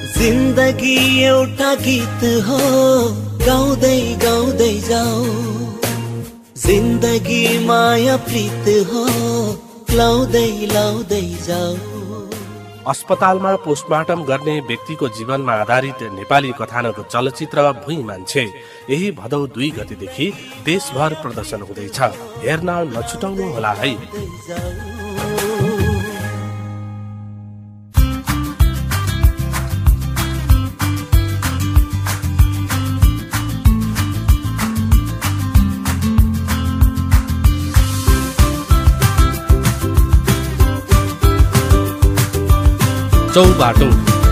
जिन्दगी एउटा गीत हो, गाउँदै गाउँदै जाऊ। जिन्दगी माया प्रीत हो, लाउँदै लाउँदै जाऊ। अस्पतालमा पोस्टमार्टम गर्ने व्यक्तिको जीवनमा आधारित नेपाली कथानक चलचित्र भुइँ मान्छे यही भदौ 2 गतेदेखि देशभर प्रदर्शन हुँदैछ। हेर्न नछुटाउनु होला है। चौबाटो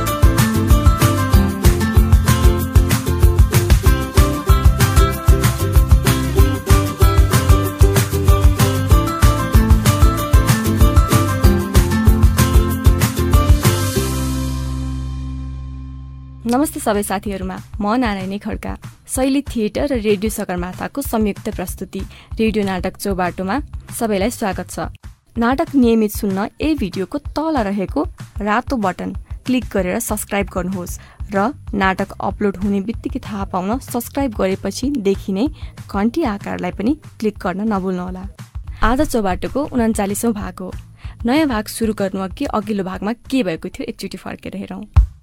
नमस्ते सबै साथीहरूमा, म नारायणी खड्का। शैली थिएटर र रेडियो सगरमाथाको संयुक्त प्रस्तुति रेडियो नाटक चौबाटोमा सबैलाई स्वागत छ। नाटक नियमित सुन्न यही भिडियोको तल रहेको रातो बटन क्लिक गरेर सब्स्क्राइब गर्नुहोस् र नाटक अपलोड हुने बित्तिकै थाहा पाउन सब्स्क्राइब गरेपछि देखिने घन्टी आकारलाई पनि क्लिक गर्न नभुल्नुहोला। आज चौबाटोको 39औं भाग हो। नयाँ भाग सुरु गर्नु अघि अघिल्लो भागमा के भएको थियो एकचोटि फर्केर हेरौँ।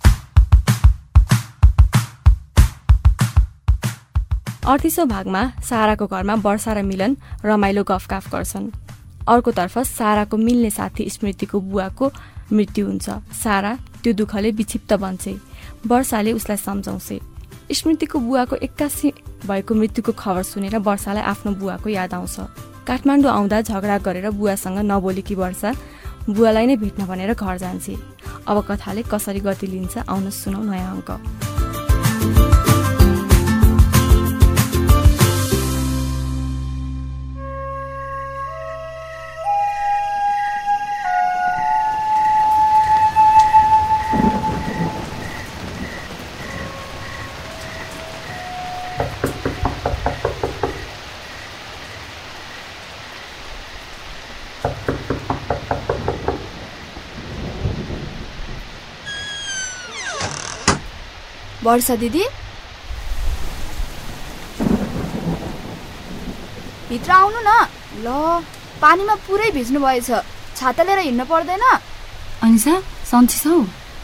38औं भागमा साराको घरमा वर्षा र मिलन रमाइलो गफगाफ गर्छन्। अर्कोतर्फ साराको मिल्ने साथी स्मृतिको बुवाको मृत्यु हुन्छ। सारा त्यो दुःखले विक्षिप्त बन्छे। वर्षाले उसलाई सम्झाउँछे। स्मृतिको बुवाको 81 भएको मृत्युको खबर सुनेर वर्षालाई आफ्नो बुवाको याद आउँछ। काठमाडौँ आउँदा झगडा गरेर बुवासँग नबोलेकी वर्षा बुवालाई नै भेट्न भनेर घर जान्छे। अब कथाले कसरी गति लिन्छ आउन सुनौ नयाँ अङ्क। वर्षा दिदी, भित्र आउनु न। ल, पानीमा पुरै भिज्नु भएछ। छाता लिएर हिँड्नु पर्दैन। अनिसा, सन्चै छौ?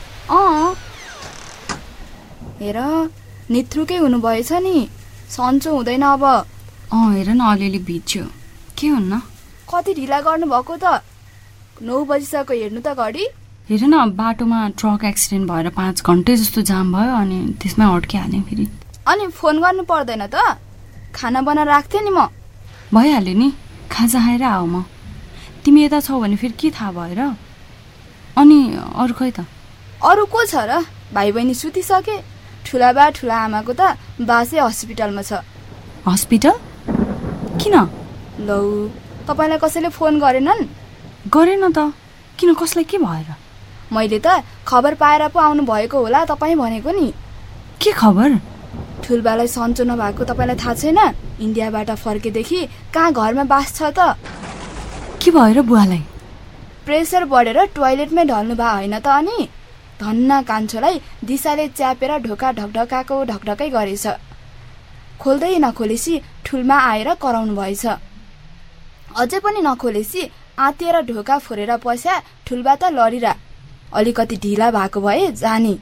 हेर, निथ्रुकै हुनुभएछ नि। सन्चो हुँदैन अब। हेर न, अलिअलि भिज्यो। के हुन्न? कति ढिला गर्नुभएको त। 9 बजिसक्यो, हेर्नु त घडी। हेर न, बाटोमा ट्रक एक्सिडेन्ट भएर 5 घन्टे जस्तो जाम भयो अनि त्यसमै अड्किहालेँ फेरि। अनि फोन गर्नु पर्दैन त? खाना बनाएर राख्थेँ नि म। भइहाल्यो नि, खाजा खाएर आऊ म। तिमी यता छौ भने फेरि के थाहा भएर? अनि अरू खै त? अरू को छ र? भाइ बहिनी सुतिसके। ठुला बा ठुला आमाको त बासै हस्पिटलमा छ। हस्पिटल? किन? लौ, तपाईँलाई कसैले फोन गरेनन्? गरेन त। किन, कसलाई के भएर? मैले त खबर पाएर पो आउनु भएको होला तपाईँ भनेको नि। के खबर? ठुलबालाई सन्चो नभएको तपाईँलाई थाहा छैन? इन्डियाबाट फर्केदेखि कहाँ घरमा बास छ त। के भएर बुवालाई? प्रेसर बढेर टोयलेटमै ढल्नु भए होइन त। अनि धन्न कान्छोलाई दिशाले च्यापेर ढोका ढकढकाको ढकढकै गरेछ। खोल्दै नखोलेसी ठुलमा आएर कराउनु भएछ। अझै पनि नखोलेसी आतिएर ढोका फोरेर पस्या। ठुलबा त लडिरा। अलिकति ढिला भएको भए जानी।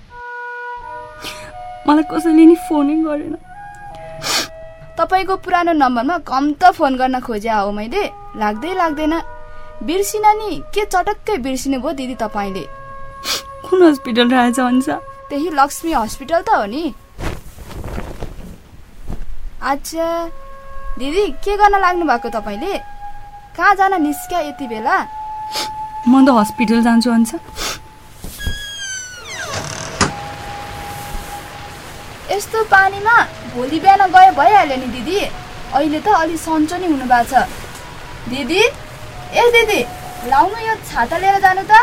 मलाई कसैले नि फोनै गरेन। तपाईँको पुरानो नम्बरमा कम त फोन गर्न खोजे हो मैले। लाग्दैन। बिर्सिन नि। के चटक्कै बिर्सिनु भयो दिदी तपाईँले? कुन हस्पिटल रहेछ भन्छ? त्यही लक्ष्मी हस्पिटल त हो नि। अच्छा दिदी, के गर्न लाग्नु भएको तपाईँले? कहाँ जान निस्क्या यति बेला? म त हस्पिटल जान्छु भन्छ। यस्तो पानीमा भोलि बिहान गए भइहाल्यो नि दिदी। अहिले त अलि सन्चो नि हुनु भएको छ। दिदी, ए दिदी, लाउनु यो छाता लिएर जानु त।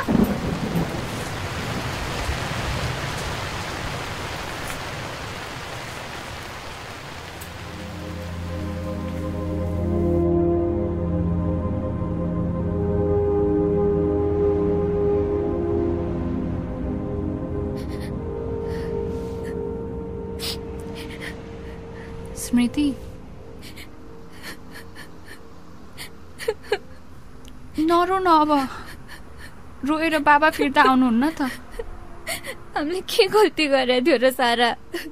स्मृति नरो न अब रोएर बाबा फिर्ता आउनुहुन्न त हामीले के गल्ती गरे थियो र सारा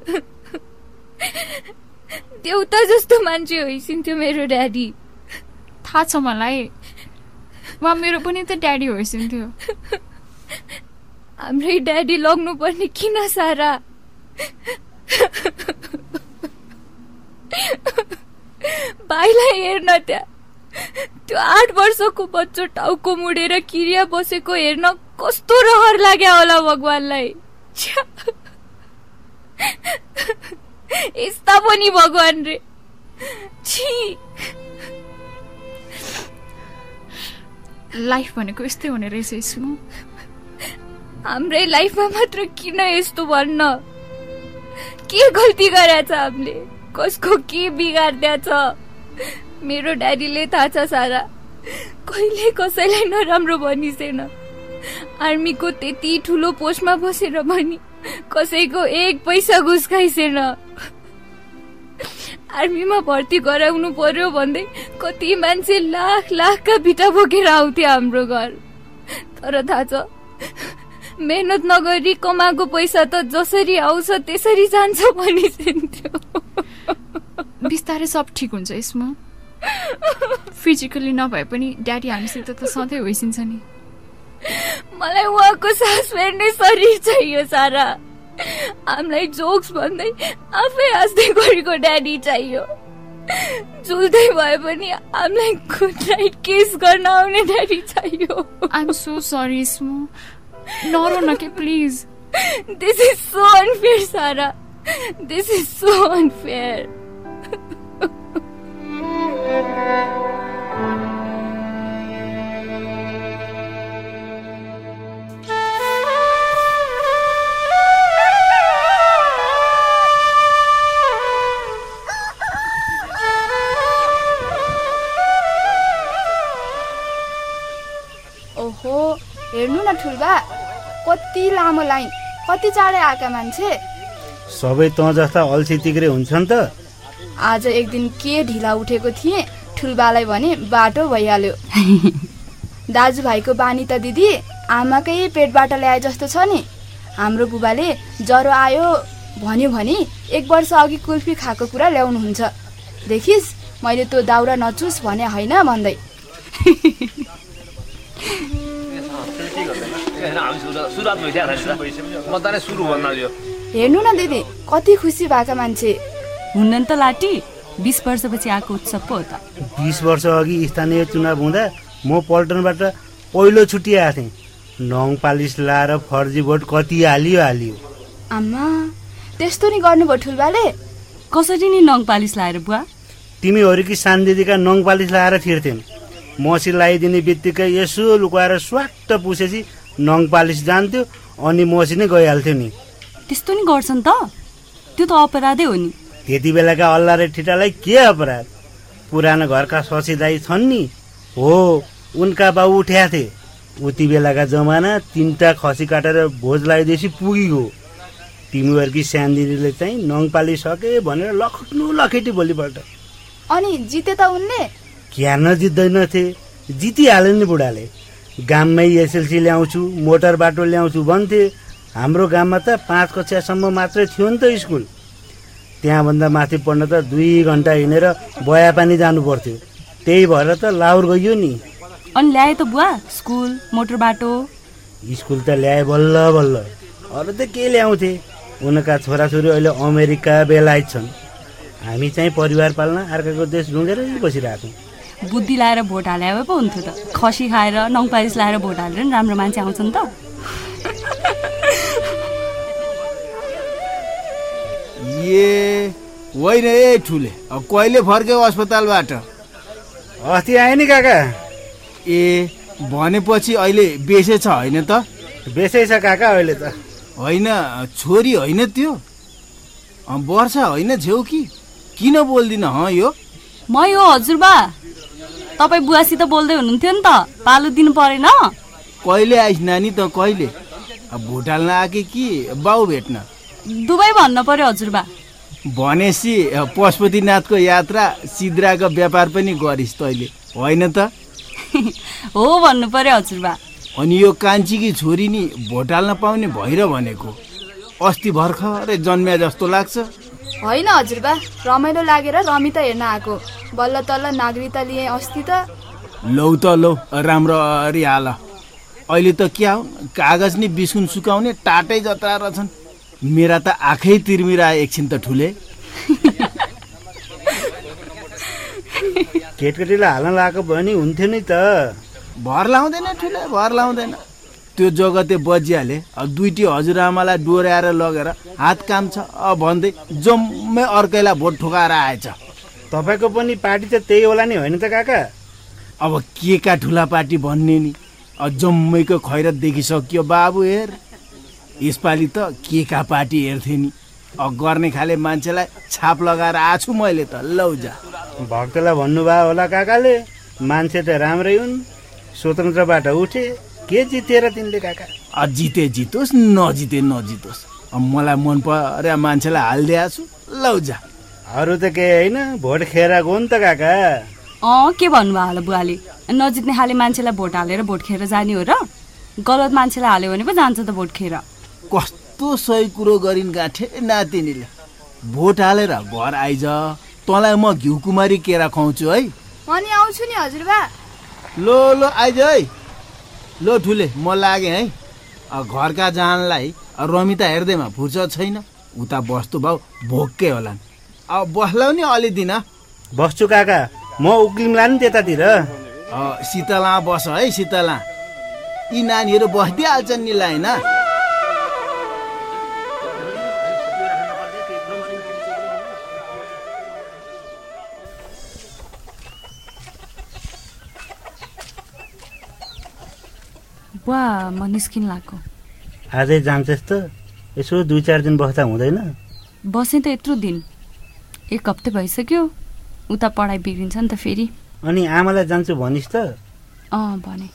देउता जस्तो मान्छे होइसिन्थ्यो मेरो ड्याडी थाहा छ मलाई उहाँ मेरो पनि त ड्याडी होइसिन्थ्यो हाम्रै ड्याडी लग्नु पर्ने किन सारा भाइलाई हेर्न त्यहाँ त्यो 8 वर्षको बच्चो टाउको मुडेर किरिया बसेको हेर्न कस्तो रहर लाग्यो होला भगवानलाई यस्ता पनि भगवान रे छी लाइफ भनेको यस्तै हुने रहेछ स्मु हाम्रै लाइफमा मात्र किन यस्तो भन्न के गल्ती गरेछ हामीले कसको के बिगार्दिया छ मेरो ड्याडीले थाहा छ सारा कहिले कसैलाई नराम्रो भनिसेन आर्मीको त्यति ठुलो पोस्टमा बसेर पनि कसैको 1 पैसा घुस खाइसेन आर्मीमा भर्ती गराउनु पर्यो भन्दै कति मान्छे लाखका भिटा बोकेर आउँथे हाम्रो घर तर थाहा छ मेहनत नगरी कमाएको पैसा त जसरी आउँछ त्यसरी जान्छ भनिसिन्थ्यो बिस्तारै सब ठिक हुन्छ यसमा फिजिकली नभए पनि ड्याडी हामीसित त सधैँ होइसिन्छ नि मलाई उहाँको सास फेर्ने शरीर चाहियो सारा हामीलाई जोक्स भन्दै आफै हाँस्दै गरेको ड्याडी चाहियो झुल्दै भए पनि हामीलाई गुड नाइट किस गर्न आउने ड्याडी चाहियो आई एम सो सरी स्मु नरो न के please this is so unfair सारा दिस इज सो अनफेयर ओहो हेर्नु न ठुल्बा कति लामो लाइन कति चाँडै आएका मान्छे सबै त जस्ता अल्छी तिग्रे हुन्छन् त आज एक दिन के ढिला उठेको थिएँ ठुल्बालाई भने बाटो भइहाल्यो दाजुभाइको बानी त दिदी आमाकै पेटबाट ल्याए जस्तो छ नि हाम्रो बुबाले ज्वरो आयो भन्यो भने 1 वर्ष अघि कुल्फी खाएको कुरा ल्याउनुहुन्छ देखिस् मैले त्यो दाउरा नचुस भने होइन भन्दै हेर्नु न दिदी कति खुसी भएका मान्छे हुन्न त लाटी 20 वर्षपछि आएको उत्सव पो हो त 20 वर्ष अघि स्थानीय चुनाव हुँदा म पल्टनबाट पहिलो छुट्टिएको थिएँ नङ पालिस लाएर फर्जी भोट कति हालियो आमा त्यस्तो नि गर्नुभयो ठुल्बाले कसरी नि नङ पालिस लाएर बुवा तिमीहरूकी सान दिदीका नङ पालिस लाएर फिर्थ्यौँ मसी लगाइदिने बित्तिकै यसो लुकाएर स्वाट्ट पुछेपछि नङ पालिस जान्थ्यो अनि मसी नै गइहाल्थ्यो नि त्यस्तो नि गर्छन् त त्यो त अपराधै हो नि त्यति बेलाका अल्ला र ठिटालाई के अपराध पुरानो घरका शशी दाई छन् नि हो उनका बाउ उठ्या थिए उति बेलाका जमाना 3टा खसी काटेर भोज लगाइदिएपछि पुगिगयो तिमीहरूकी सानदिदीले चाहिँ नङ पालिस सके भनेर लखट्नु लखेटी भोलिपल्ट अनि जिते त उनले क्या नजित्दैनथे जितिहाल्यो नि बुढाले गाममै एसएलसी ल्याउँछु मोटर बाटो ल्याउँछु भन्थे हाम्रो गाममा त 5 कक्षासम्म मात्रै थियो नि त स्कुल त्यहाँभन्दा माथि पढ्न त 2 घन्टा हिँडेर बयापानी जानु पर्थ्यो त्यही भएर त लाउर गइयो नि अनि ल्याए त बुवा स्कुल मोटर बाटो स्कुल त ल्याए बल्ल बल्ल अरू त के ल्याउँथे उनका छोराछोरी अहिले अमेरिका बेलायत छन् हामी चाहिँ परिवार पाल्न अर्काको देश ढुँडेर बसिरहेको बुद्धि लाएर भोट हाले पो हुन्थ्यो त खसी खाएर नङ पालिस लाएर भोट हालेर नि राम्रो मान्छे आउँछन् त होइन ए ठुले कहिले फर्क्यौ अस्पतालबाट अस्ति आए नि काका ए भनेपछि अहिले बेसै छ होइन त बेसै छ काका अहिले त होइन छोरी होइन त्यो वर्षा होइन छेउ कि किन बोल्दिन यो म यो हजुरबा तपाईँ बुवासित बोल्दै हुनुहुन्थ्यो नि त पालो दिनु परेन कहिले आइस नानी त कहिले भोट हाल्न आके कि बाउ भेट्न दुवै भन्न पर्यो हजुरबा भनेपछि पशुपतिनाथको यात्रा सिद्राको व्यापार पनि गरिस् तैँले होइन त? हो भन्नु पर्यो हजुरबा। अनि यो कान्छीकी छोरी नि भोट हाल्न पाउने भएर भनेको अस्ति भर्खरै जन्म्या जस्तो लाग्छ। होइन हजुरबा, रमाइलो लागेर रमिता हेर्न आएको। बल्ल तल्ल नागरिकता लिए अस्ति त। लौ त लौ, राम्ररी हाल। अहिले त क्या हो, कागज नि बिस्कुन सुकाउने टाटै जत्रा रहेछन्। मेरा त आँखै तिर्मिराए एकछिन त ठुले। केटकेटीलाई हाल्न लगाएको भयो नि हुन्थ्यो नि त। भर लाउँदैन ठुले, भर लाउँदैन। त्यो जगते बजिहाले। दुईटी हजुरआमालाई डोर्याएर लगेर हात काम छ भन्दै जम्मै अर्कैलाई भोट ठोकाएर आएछ। तपाईँको पनि पार्टी त त्यही होला नि होइन त काका? अब के का ठुला पार्टी भन्ने नि, जम्मैको खैरत देखिसक्यो बाबु। हेर, यसपालि त के का पार्टी हेर्थे नि, गर्ने खाले मान्छेलाई छाप लगाएर आछु मैले त। लौ जा। भक्तलाई भन्नुभयो होला काकाले, मान्छे त राम्रै हुन्, स्वतन्त्रबाट उठे, के जितेर तिनले काका? जिते जितोस्, नजिते नजितोस्, मलाई मन पर्या मान्छेलाई हालिदिएको छु। लौ जा। अरू त केही होइन, भोट खेर गयो नि त काका। के भन्नुभयो होला बुवाले? नजित्ने खाले मान्छेलाई भोट हालेर भोट खेर जाने हो र? गलत मान्छेलाई हाल्यो भने पो जान्छ त भोट खेर। कस्तो सही कुरो गरिन् गाँठे नातिनीले। भोट हालेर घर आइज, तँलाई म घिउ कुमारी केरा खुवाउँछु है। अनि आउँछु नि हजुरबा। लो लो आइज है। लो ठुले, म लागेँ है। घरका जानलाई रमिता हेर्दैमा फुर्सद छैन। उता बस्तु भाउ भोक्कै होला। अब बस्लौ नि अलि दिन। बस्छु काका, म उक्लिमला नि त्यतातिर। शीतला बस है, शीतला। यी नानीहरू बस्दिहाल्छन् नि लाइन। बुवा, म निस्किन लाग्यो। आजै जान्छस् त? यसो 2-4 दिन बस्दा हुँदैन? बसेँ त यत्रो दिन, 1 हप्ता भइसक्यो। उता पढाइ बिग्रिन्छ नि त फेरि। अनि आमालाई जान्छु भनिस् त? भने।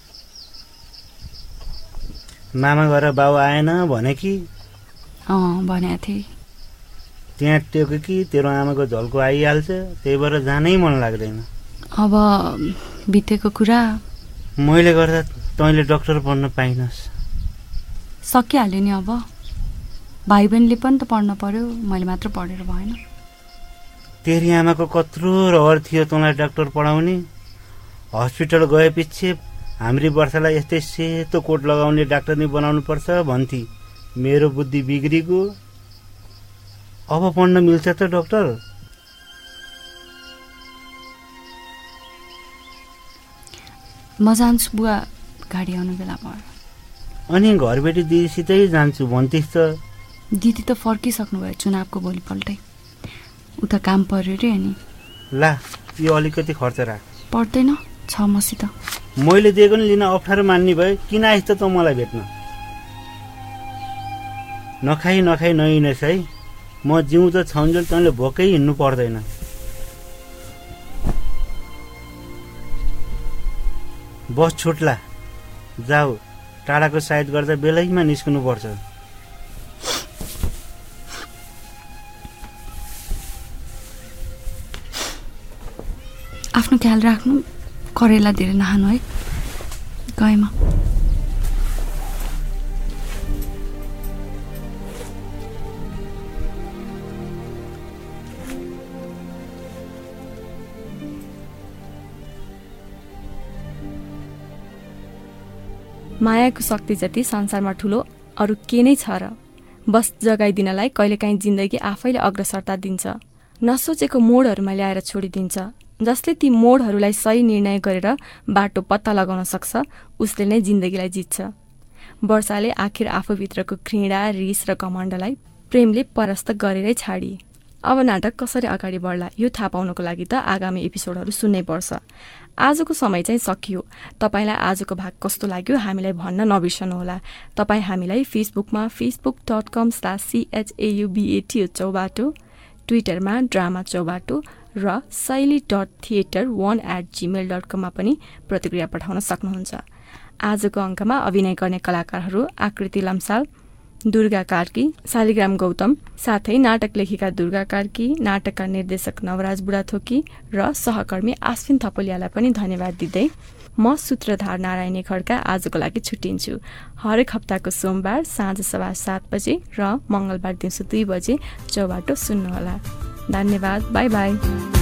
मामा गएर बाउ आएन भने कि? भनेको थिएँ। त्यहाँ टेक्यो कि तेरो आमाको झल्को आइहाल्छ, त्यही भएर जानै मन लाग्दैन। अब बितेको कुरा। मैले गर्दा तैँले डक्टर पढ्न पाइनस्। सकिहाल्यो नि। अब भाइ बहिनीले पनि त पढ्न पर्यो, मैले मात्र पढेर भएन। तेरी आमाको कत्रो रहर थियो तँलाई डाक्टर पढाउने। हस्पिटल गएपछि हाम्री वर्षालाई यस्तै सेतो कोट लगाउने डाक्टर नै बनाउनु पर्छ भन्थे। मेरो बुद्धि बिग्रिगयो। अब पढ्न मिल्छ त डाक्टर? म जान्छु बुवा, गाडी आउनु बेला भयो। अनि घरबेटी दिदीसितै जान्छु भन्थिस् त? दिदी त फर्किसक्नु भयो चुनावको भोलिपल्टै। उता काम पर्यो रे। अनि ला, यो अलिकति खर्च राख। पर्दैन, छ मसित। मैले दिएको नि लिन अप्ठ्यारो मान्ने भए किन आइस् त मलाई भेट्न? नखाइ नहिँडेस् है। म जिउँदो छन्जेल तैँले भोकै हिँड्नु पर्दैन। बस छुट्ला, जाऊ। टाढाको साइड गर्दा बेलैमा निस्कनु पर्छ। आफ्नो ख्याल राख्नु। करेला धेरै नखानु है। गएमा। मायाको शक्ति जति संसारमा ठुलो अरू के नै छ र? बस जगाइदिनलाई कहिलेकाहीँ जिन्दगी आफैले अग्रसरता दिन्छ। नसोचेको मोडहरूमा ल्याएर छोडिदिन्छ। जसले ती मोडहरूलाई सही निर्णय गरेर बाटो पत्ता लगाउन सक्छ, उसले नै जिन्दगीलाई जित्छ। वर्षाले आखिर आफूभित्रको घृणा, रिस र घमण्डलाई प्रेमले परास्त गरेरै छाडी। अब नाटक कसरी अगाडि बढ्ला यो थाहा पाउनको लागि त आगामी एपिसोडहरू सुन्नै पर्छ। आजको समय चाहिँ सकियो। तपाईलाई आजको भाग कस्तो लाग्यो हामीलाई भन्न नबिर्सनुहोला। तपाईँ हामीलाई फेसबुकमा facebook.com/CHAUBATO चौबाटो, ट्विटरमा ड्रामा चौबाटो र shaili.theater1@gmail.com मा पनि प्रतिक्रिया पठाउन सक्नुहुन्छ। आजको अङ्कमा अभिनय गर्ने कलाकारहरू आकृति लम्साल, दुर्गा कार्की, शालिग्राम गौतम, साथै नाटक लेखिका दुर्गा कार्की, नाटकका निर्देशक नवराज बुढाथोकी र सहकर्मी आश्विन थपलियालाई पनि धन्यवाद दिँदै म सूत्रधार नारायणी खड्का आजको लागि छुट्टिन्छु। हरेक हप्ताको सोमबार साँझ 7:15 बजे र मंगलबार दिउँसो 2 बजे चौबाटो सुन्नुहोला। धन्यवाद। Bye by.